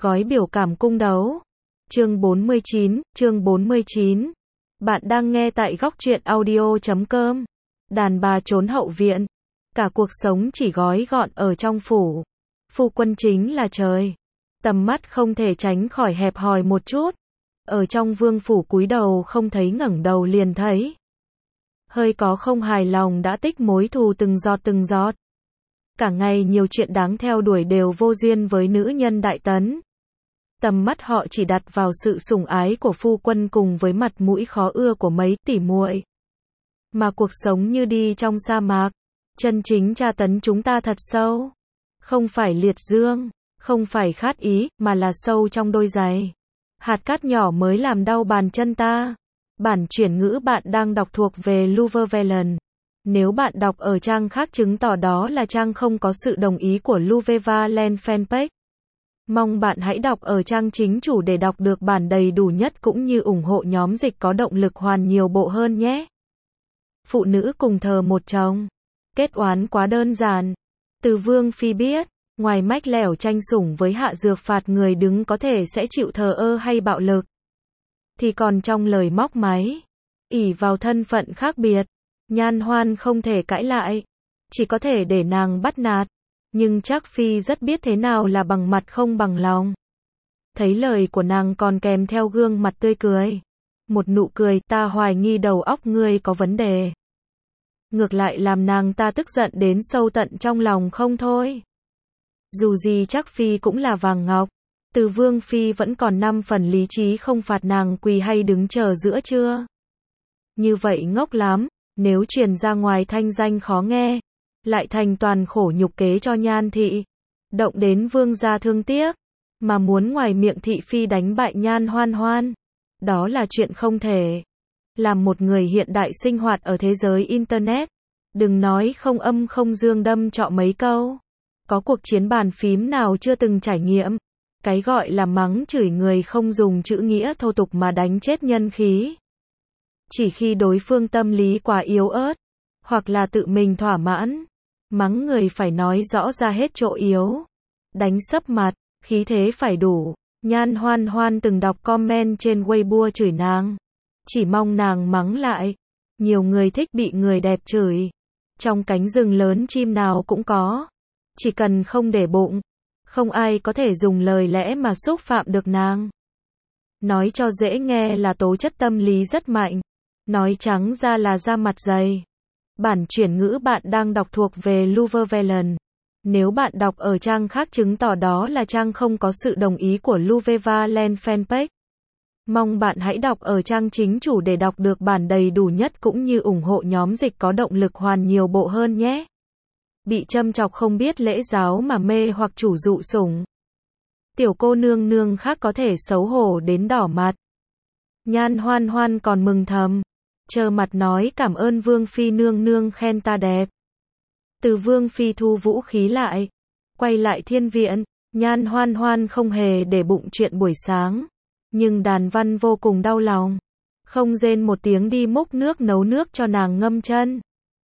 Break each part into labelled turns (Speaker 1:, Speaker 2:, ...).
Speaker 1: Gói biểu cảm cung đấu. Chương 49. Bạn đang nghe tại góc truyện audio.com. Đàn bà trốn hậu viện. Cả cuộc sống chỉ gói gọn ở trong phủ. Phu quân chính là trời. Tầm mắt không thể tránh khỏi hẹp hòi một chút. Ở trong vương phủ cúi đầu không thấy ngẩng đầu liền thấy. Hơi có không hài lòng đã tích mối thù từng giọt. Cả ngày nhiều chuyện đáng theo đuổi đều vô duyên với nữ nhân đại tấn. Tầm mắt họ chỉ đặt vào sự sủng ái của phu quân cùng với mặt mũi khó ưa của mấy tỷ muội. Mà cuộc sống như đi trong sa mạc. Chân chính tra tấn chúng ta thật sâu. Không phải liệt dương, không phải khát ý, mà là sâu trong đôi giày. Hạt cát nhỏ mới làm đau bàn chân ta. Bản chuyển ngữ bạn đang đọc thuộc về Louvre Velen. Nếu bạn đọc ở trang khác chứng tỏ đó là trang không có sự đồng ý của Louvre Valen fanpage. Mong bạn hãy đọc ở trang chính chủ để đọc được bản đầy đủ nhất cũng như ủng hộ nhóm dịch có động lực hoàn nhiều bộ hơn nhé. Phụ nữ cùng thờ một chồng. Kết oán quá đơn giản. Từ Vương Phi biết, ngoài mách lẻo tranh sủng với hạ dược phạt người đứng có thể sẽ chịu thờ ơ hay bạo lực. Thì còn trong lời móc máy, ỷ vào thân phận khác biệt, Nhan Hoan không thể cãi lại. Chỉ có thể để nàng bắt nạt. Nhưng Trác Phi rất biết thế nào là bằng mặt không bằng lòng. Thấy lời của nàng còn kèm theo gương mặt tươi cười. Một nụ cười ta hoài nghi đầu óc ngươi có vấn đề. Ngược lại làm nàng ta tức giận đến sâu tận trong lòng không thôi. Dù gì Trác Phi cũng là vàng ngọc. Từ Vương Phi vẫn còn 5 phần lý trí không phạt nàng quỳ hay đứng chờ giữa trưa. Như vậy ngốc lắm, nếu truyền ra ngoài thanh danh khó nghe. Lại thành toàn khổ nhục kế cho Nhan thị. Động đến vương gia thương tiếc. Mà muốn ngoài miệng thị phi đánh bại Nhan Hoan. Đó là chuyện không thể. Làm một người hiện đại sinh hoạt ở thế giới Internet. Đừng nói không âm không dương đâm trọ mấy câu. Có cuộc chiến bàn phím nào chưa từng trải nghiệm. Cái gọi là mắng chửi người không dùng chữ nghĩa thô tục mà đánh chết nhân khí. Chỉ khi đối phương tâm lý quá yếu ớt. Hoặc là tự mình thỏa mãn. Mắng người phải nói rõ ra hết chỗ yếu. Đánh sấp mặt, khí thế phải đủ. Nhan Hoan từng đọc comment trên Weibo chửi nàng. Chỉ mong nàng mắng lại. Nhiều người thích bị người đẹp chửi. Trong cánh rừng lớn chim nào cũng có. Chỉ cần không để bụng. Không ai có thể dùng lời lẽ mà xúc phạm được nàng. Nói cho dễ nghe là tố chất tâm lý rất mạnh. Nói trắng ra là da mặt dày. Bản chuyển ngữ bạn đang đọc thuộc về Louvre Velen. Nếu bạn đọc ở trang khác chứng tỏ đó là trang không có sự đồng ý của Louvre Valen fanpage. Mong bạn hãy đọc ở trang chính chủ để đọc được bản đầy đủ nhất cũng như ủng hộ nhóm dịch có động lực hoàn nhiều bộ hơn nhé. Bị châm chọc không biết lễ giáo mà mê hoặc chủ dụ sủng. Tiểu cô nương khác có thể xấu hổ đến đỏ mặt. Nhan Hoan còn mừng thầm. Trơ mặt nói cảm ơn Vương Phi nương khen ta đẹp. Từ Vương Phi thu vũ khí lại. Quay lại thiên viện. Nhan Hoan không hề để bụng chuyện buổi sáng. Nhưng Đàn Văn vô cùng đau lòng. Không rên một tiếng đi múc nước nấu nước cho nàng ngâm chân.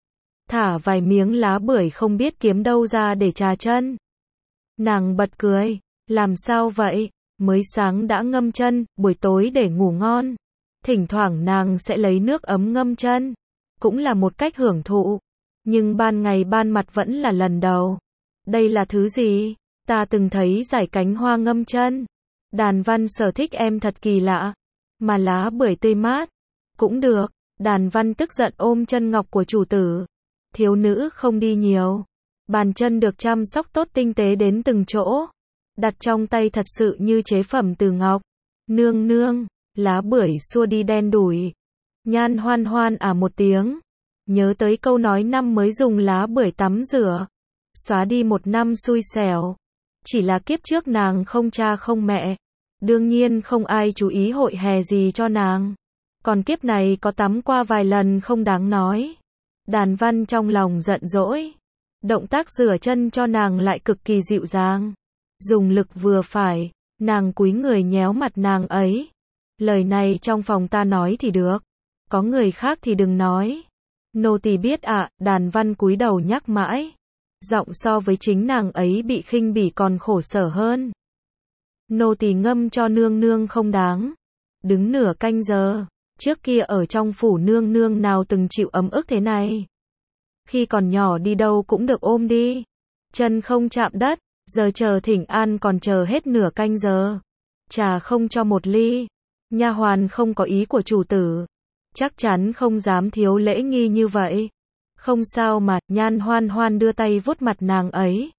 Speaker 1: Thả vài miếng lá bưởi không biết kiếm đâu ra để trà chân. Nàng bật cười. Làm sao vậy? Mới sáng đã ngâm chân, buổi tối để ngủ ngon. Thỉnh thoảng nàng sẽ lấy nước ấm ngâm chân. Cũng là một cách hưởng thụ. Nhưng ban ngày ban mặt vẫn là lần đầu. Đây là thứ gì? Ta từng thấy giải cánh hoa ngâm chân. Đàn Văn sở thích em thật kỳ lạ. Mà lá bưởi tươi mát. Cũng được. Đàn Văn tức giận ôm chân ngọc của chủ tử. Thiếu nữ không đi nhiều. Bàn chân được chăm sóc tốt tinh tế đến từng chỗ. Đặt trong tay thật sự như chế phẩm từ ngọc. Nương. Lá bưởi xua đi đen đủi. Nhan Hoan một tiếng. Nhớ tới câu nói năm mới dùng lá bưởi tắm rửa. Xóa đi một năm xui xẻo. Chỉ là kiếp trước nàng không cha không mẹ. Đương nhiên không ai chú ý hội hè gì cho nàng. Còn kiếp này có tắm qua vài lần không đáng nói. Đàn Văn trong lòng giận dỗi. Động tác rửa chân cho nàng lại cực kỳ dịu dàng. Dùng lực vừa phải. Nàng cúi người nhéo mặt nàng ấy. Lời này trong phòng ta nói thì được. Có người khác thì đừng nói. Nô tỳ biết ạ. Đàn Văn cúi đầu nhắc mãi. Giọng so với chính nàng ấy bị khinh bỉ còn khổ sở hơn. Nô tỳ ngâm cho nương nương không đáng. Đứng nửa canh giờ. Trước kia ở trong phủ nương nương nào từng chịu ấm ức thế này. Khi còn nhỏ đi đâu cũng được ôm đi. Chân không chạm đất. Giờ chờ thỉnh an còn chờ hết nửa canh giờ. Trà không cho một ly. Nha hoàn không có ý của chủ tử. Chắc chắn không dám thiếu lễ nghi như vậy. Không sao mà, Nhan Hoan Hoan đưa tay vuốt mặt nàng ấy.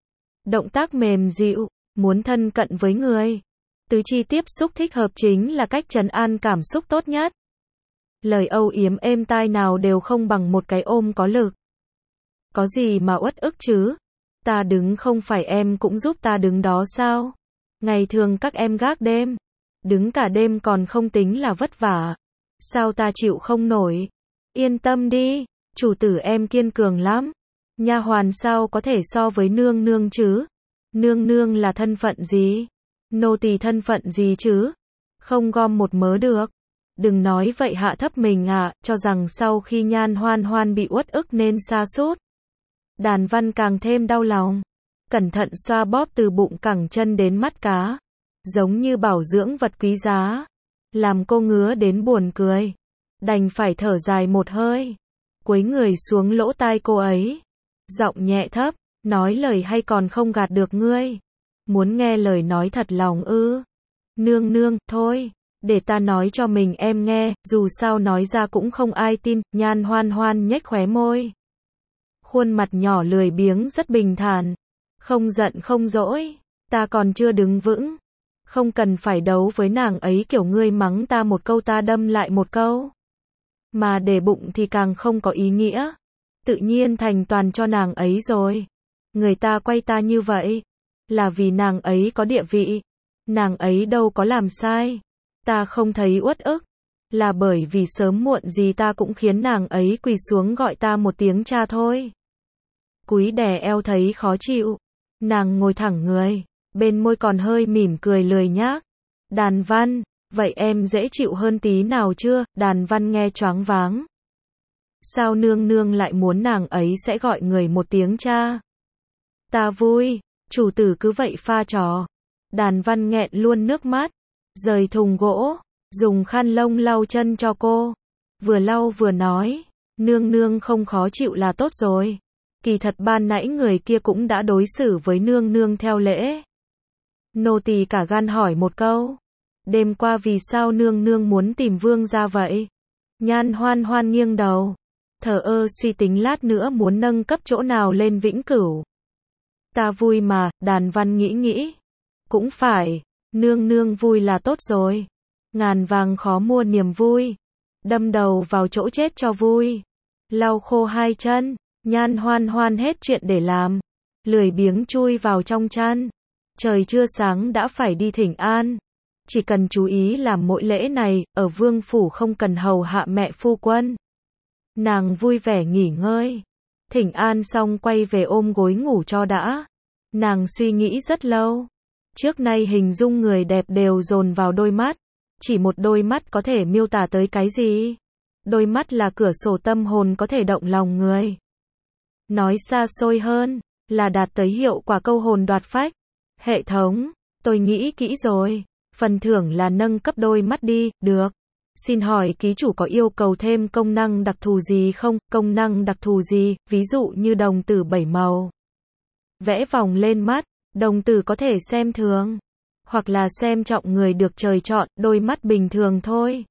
Speaker 1: Động tác mềm dịu, muốn thân cận với người. Tứ chi tiếp xúc thích hợp chính là cách trấn an cảm xúc tốt nhất. Lời âu yếm êm tai nào đều không bằng một cái ôm có lực. Có gì mà uất ức chứ? Ta đứng không phải em cũng giúp ta đứng đó sao? Ngày thường các em gác đêm. Đứng cả đêm còn không tính là vất vả. Sao ta chịu không nổi? Yên tâm đi, chủ tử em kiên cường lắm. Nha hoàn sao có thể so với nương nương chứ? Nương nương là thân phận gì? Nô tỳ thân phận gì chứ? Không gom một mớ được. Đừng nói vậy hạ thấp mình cho rằng sau khi Nhan Hoan Hoan bị uất ức nên sa sút. Đàn Văn càng thêm đau lòng. Cẩn thận xoa bóp từ bụng cẳng chân đến mắt cá. Giống như bảo dưỡng vật quý giá. Làm cô ngứa đến buồn cười. Đành phải thở dài một hơi. Cúi người xuống lỗ tai cô ấy. Giọng nhẹ thấp, nói lời hay còn không gạt được ngươi. Muốn nghe lời nói thật lòng ư? Nương nương, thôi, để ta nói cho mình em nghe, dù sao nói ra cũng không ai tin. Nhan Hoan Hoan nhếch khóe môi. Khuôn mặt nhỏ lười biếng rất bình thản. Không giận không dỗi, ta còn chưa đứng vững. Không cần phải đấu với nàng ấy kiểu ngươi mắng ta một câu ta đâm lại một câu. Mà để bụng thì càng không có ý nghĩa. Tự nhiên thành toàn cho nàng ấy rồi. Người ta quay ta như vậy là vì nàng ấy có địa vị. Nàng ấy đâu có làm sai. Ta không thấy uất ức là bởi vì sớm muộn gì ta cũng khiến nàng ấy quỳ xuống gọi ta một tiếng cha thôi. Cúi đè eo thấy khó chịu. Nàng ngồi thẳng người. Bên môi còn hơi mỉm cười lười nhác. Đàn Văn, vậy em dễ chịu hơn tí nào chưa? Đàn Văn nghe choáng váng. Sao nương nương lại muốn nàng ấy sẽ gọi người một tiếng cha? Ta vui, chủ tử cứ vậy pha trò. Đàn Văn nghẹn luôn nước mắt. Rời thùng gỗ, dùng khăn lông lau chân cho cô. Vừa lau vừa nói, nương nương không khó chịu là tốt rồi. Kỳ thật ban nãy người kia cũng đã đối xử với nương nương theo lễ. Nô tỳ cả gan hỏi một câu. Đêm qua vì sao nương nương muốn tìm vương gia vậy? Nhan Hoan Hoan nghiêng đầu. Thờ ơ suy tính lát nữa muốn nâng cấp chỗ nào lên vĩnh cửu. Ta vui mà, Đàn Văn nghĩ. Cũng phải, nương nương vui là tốt rồi. Ngàn vàng khó mua niềm vui. Đâm đầu vào chỗ chết cho vui. Lau khô hai chân, Nhan Hoan Hoan hết chuyện để làm. Lười biếng chui vào trong chăn. Trời chưa sáng đã phải đi thỉnh an. Chỉ cần chú ý làm mỗi lễ này, ở vương phủ không cần hầu hạ mẹ phu quân. Nàng vui vẻ nghỉ ngơi. Thỉnh an xong quay về ôm gối ngủ cho đã. Nàng suy nghĩ rất lâu. Trước nay hình dung người đẹp đều dồn vào đôi mắt. Chỉ một đôi mắt có thể miêu tả tới cái gì? Đôi mắt là cửa sổ tâm hồn có thể động lòng người. Nói xa xôi hơn, là đạt tới hiệu quả câu hồn đoạt phách. Hệ thống, tôi nghĩ kỹ rồi. Phần thưởng là nâng cấp đôi mắt đi, được. Xin hỏi ký chủ có yêu cầu thêm công năng đặc thù gì không? Công năng đặc thù gì, ví dụ như đồng tử 7 màu. Vẽ vòng lên mắt, đồng tử có thể xem thường. Hoặc là xem trọng người được trời chọn, đôi mắt bình thường thôi.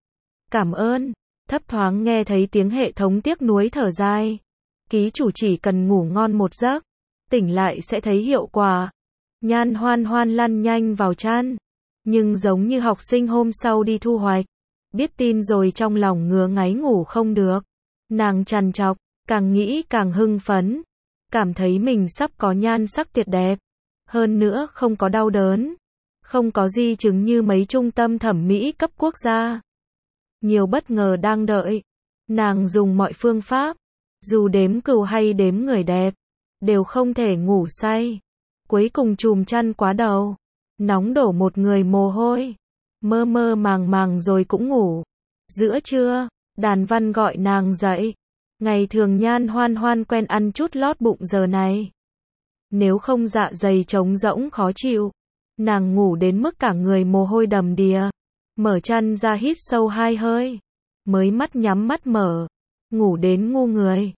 Speaker 1: Cảm ơn. Thấp thoáng nghe thấy tiếng hệ thống tiếc nuối thở dài. Ký chủ chỉ cần ngủ ngon một giấc. Tỉnh lại sẽ thấy hiệu quả. Nhan Hoan Hoan lăn nhanh vào chăn. Nhưng giống như học sinh hôm sau đi thu hoạch. Biết tin rồi trong lòng ngứa ngáy ngủ không được. Nàng trằn trọc, càng nghĩ càng hưng phấn. Cảm thấy mình sắp có nhan sắc tuyệt đẹp. Hơn nữa không có đau đớn. Không có di chứng như mấy trung tâm thẩm mỹ cấp quốc gia. Nhiều bất ngờ đang đợi. Nàng dùng mọi phương pháp. Dù đếm cừu hay đếm người đẹp. Đều không thể ngủ say. Cuối cùng chùm chăn quá đầu. Nóng đổ một người mồ hôi. Mơ mơ màng màng rồi cũng ngủ. Giữa trưa, Đàn Văn gọi nàng dậy. Ngày thường Nhan Hoan Hoan quen ăn chút lót bụng giờ này. Nếu không dạ dày trống rỗng khó chịu. Nàng ngủ đến mức cả người mồ hôi đầm đìa. Mở chăn ra hít sâu 2 hơi. Mới mắt nhắm mắt mở. Ngủ đến ngu người.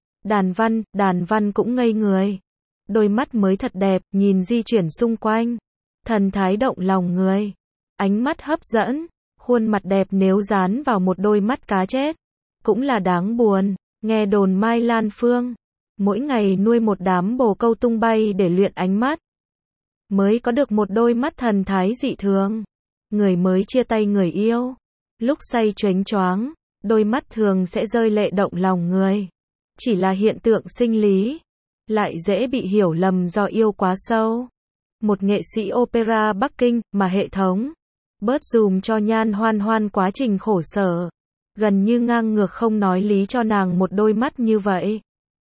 Speaker 1: Đàn văn cũng ngây người. Đôi mắt mới thật đẹp, nhìn di chuyển xung quanh. Thần thái động lòng người. Ánh mắt hấp dẫn. Khuôn mặt đẹp nếu dán vào một đôi mắt cá chết. Cũng là đáng buồn. Nghe đồn Mai Lan Phương mỗi ngày nuôi một đám bồ câu tung bay để luyện ánh mắt. Mới có được một đôi mắt thần thái dị thường. Người mới chia tay người yêu. Lúc say choáng choáng, đôi mắt thường sẽ rơi lệ động lòng người. Chỉ là hiện tượng sinh lý. Lại dễ bị hiểu lầm do yêu quá sâu. Một nghệ sĩ opera Bắc Kinh mà hệ thống bớt dùm cho Nhan Hoan Hoan quá trình khổ sở. Gần như ngang ngược không nói lý cho nàng một đôi mắt như vậy.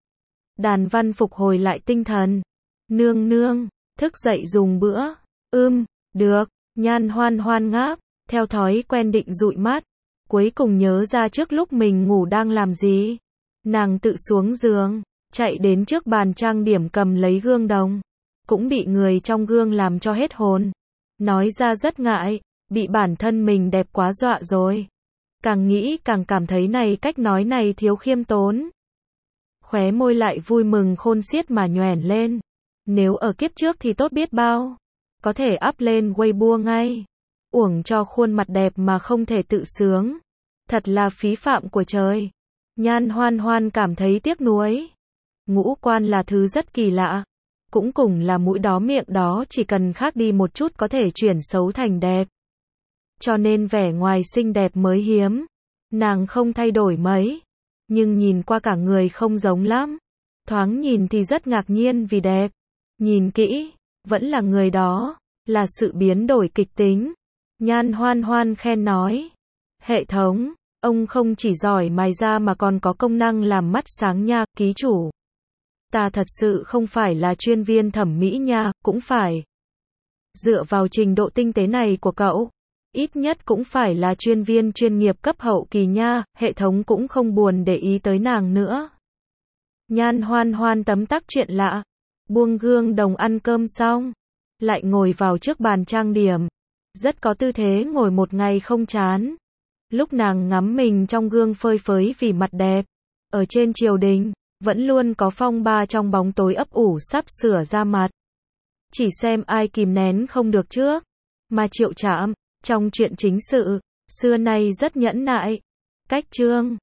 Speaker 1: Đàn văn phục hồi lại tinh thần. Nương nương, thức dậy dùng bữa. Được. Nhan Hoan Hoan ngáp, theo thói quen định dụi mắt. Cuối cùng nhớ ra trước lúc mình ngủ đang làm gì. Nàng tự xuống giường, chạy đến trước bàn trang điểm cầm lấy gương đồng. Cũng bị người trong gương làm cho hết hồn. Nói ra rất ngại, bị bản thân mình đẹp quá dọa rồi. Càng nghĩ càng cảm thấy cách nói này thiếu khiêm tốn. Khóe môi lại vui mừng khôn xiết mà nhoẻn lên. Nếu ở kiếp trước thì tốt biết bao. Có thể up lên Weibo ngay. Uổng cho khuôn mặt đẹp mà không thể tự sướng. Thật là phí phạm của trời. Nhan Hoan Hoan cảm thấy tiếc nuối. Ngũ quan là thứ rất kỳ lạ. Cũng cùng là mũi đó miệng đó chỉ cần khác đi một chút có thể chuyển xấu thành đẹp. Cho nên vẻ ngoài xinh đẹp mới hiếm. Nàng không thay đổi mấy. Nhưng nhìn qua cả người không giống lắm. Thoáng nhìn thì rất ngạc nhiên vì đẹp. Nhìn kỹ, vẫn là người đó. Là sự biến đổi kịch tính. Nhan Hoan Hoan khen nói. Hệ thống, ông không chỉ giỏi mài da mà còn có công năng làm mắt sáng nha, ký chủ. Ta thật sự không phải là chuyên viên thẩm mỹ nha, cũng phải. Dựa vào trình độ tinh tế này của cậu, ít nhất cũng phải là chuyên viên chuyên nghiệp cấp hậu kỳ nha, hệ thống cũng không buồn để ý tới nàng nữa. Nhan Hoan Hoan tấm tắc chuyện lạ, buông gương đồng ăn cơm xong, lại ngồi vào trước bàn trang điểm. Rất có tư thế ngồi một ngày không chán. Lúc nàng ngắm mình trong gương phơi phới vì mặt đẹp, ở trên triều đình, vẫn luôn có phong ba trong bóng tối ấp ủ sắp sửa ra mặt. Chỉ xem ai kìm nén không được trước. Mà Triệu Trạm, trong chuyện chính sự, xưa nay rất nhẫn nại. Cách chương